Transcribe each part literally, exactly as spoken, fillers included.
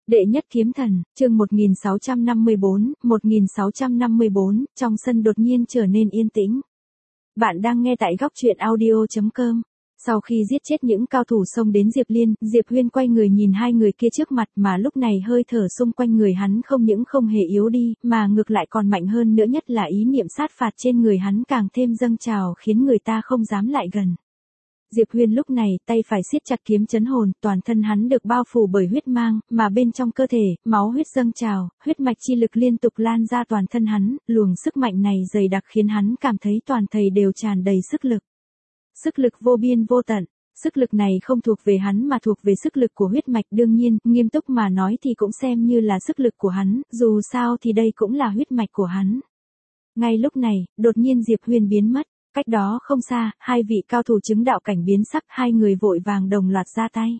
Đệ nhất kiếm thần, chương một nghìn sáu trăm năm mươi tư, một nghìn sáu trăm năm mươi tư, trong sân đột nhiên trở nên yên tĩnh. Bạn đang nghe tại góc truyện audio chấm com. Sau khi giết chết những cao thủ xông đến Diệp Liên, Diệp Huyên quay người nhìn hai người kia trước mặt mà lúc này hơi thở xung quanh người hắn không những không hề yếu đi, mà ngược lại còn mạnh hơn nữa, nhất là ý niệm sát phạt trên người hắn càng thêm dâng trào khiến người ta không dám lại gần. Diệp Huyên lúc này tay phải siết chặt kiếm chấn hồn, toàn thân hắn được bao phủ bởi huyết mang, mà bên trong cơ thể, máu huyết dâng trào, huyết mạch chi lực liên tục lan ra toàn thân hắn, luồng sức mạnh này dày đặc khiến hắn cảm thấy toàn thây đều tràn đầy sức lực. Sức lực vô biên vô tận, sức lực này không thuộc về hắn mà thuộc về sức lực của huyết mạch, đương nhiên, nghiêm túc mà nói thì cũng xem như là sức lực của hắn, dù sao thì đây cũng là huyết mạch của hắn. Ngay lúc này, đột nhiên Diệp Huyên biến mất. Cách đó không xa, hai vị cao thủ chứng đạo cảnh biến sắc, hai người vội vàng đồng loạt ra tay.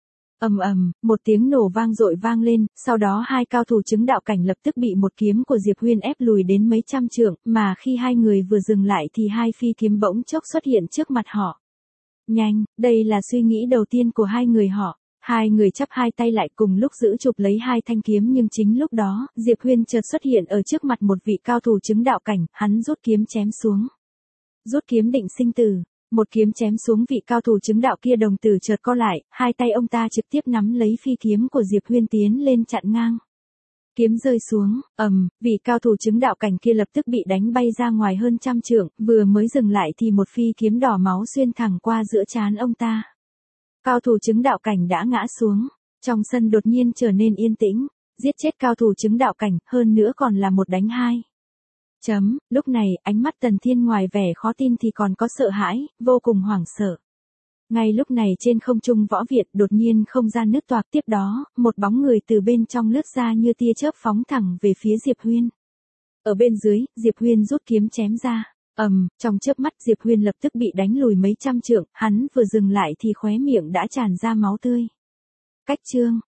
Ầm ầm, một tiếng nổ vang dội vang lên, sau đó hai cao thủ chứng đạo cảnh lập tức bị một kiếm của Diệp Huyên ép lùi đến mấy trăm trượng, mà khi hai người vừa dừng lại thì hai phi kiếm bỗng chốc xuất hiện trước mặt họ. Nhanh, đây là suy nghĩ đầu tiên của hai người họ. Hai người chắp hai tay lại cùng lúc giữ chụp lấy hai thanh kiếm, nhưng chính lúc đó, Diệp Huyên chợt xuất hiện ở trước mặt một vị cao thủ chứng đạo cảnh, hắn rút kiếm chém xuống. Rút kiếm định sinh tử, một kiếm chém xuống vị cao thủ chứng đạo kia, đồng tử chợt co lại, hai tay ông ta trực tiếp nắm lấy phi kiếm của Diệp Huyên tiến lên chặn ngang. Kiếm rơi xuống, ầm, vị cao thủ chứng đạo cảnh kia lập tức bị đánh bay ra ngoài hơn trăm trượng, vừa mới dừng lại thì một phi kiếm đỏ máu xuyên thẳng qua giữa trán ông ta. Cao thủ chứng đạo cảnh đã ngã xuống, trong sân đột nhiên trở nên yên tĩnh, giết chết cao thủ chứng đạo cảnh, hơn nữa còn là một đánh hai. Chấm, lúc này, ánh mắt Tần Thiên ngoài vẻ khó tin thì còn có sợ hãi, vô cùng hoảng sợ. Ngay lúc này trên không trung võ viện đột nhiên không gian nứt toạc, tiếp đó, một bóng người từ bên trong lướt ra như tia chớp phóng thẳng về phía Diệp Huyên. Ở bên dưới, Diệp Huyên rút kiếm chém ra, ầm, trong chớp mắt Diệp Huyên lập tức bị đánh lùi mấy trăm trượng, hắn vừa dừng lại thì khóe miệng đã tràn ra máu tươi. Cách chương,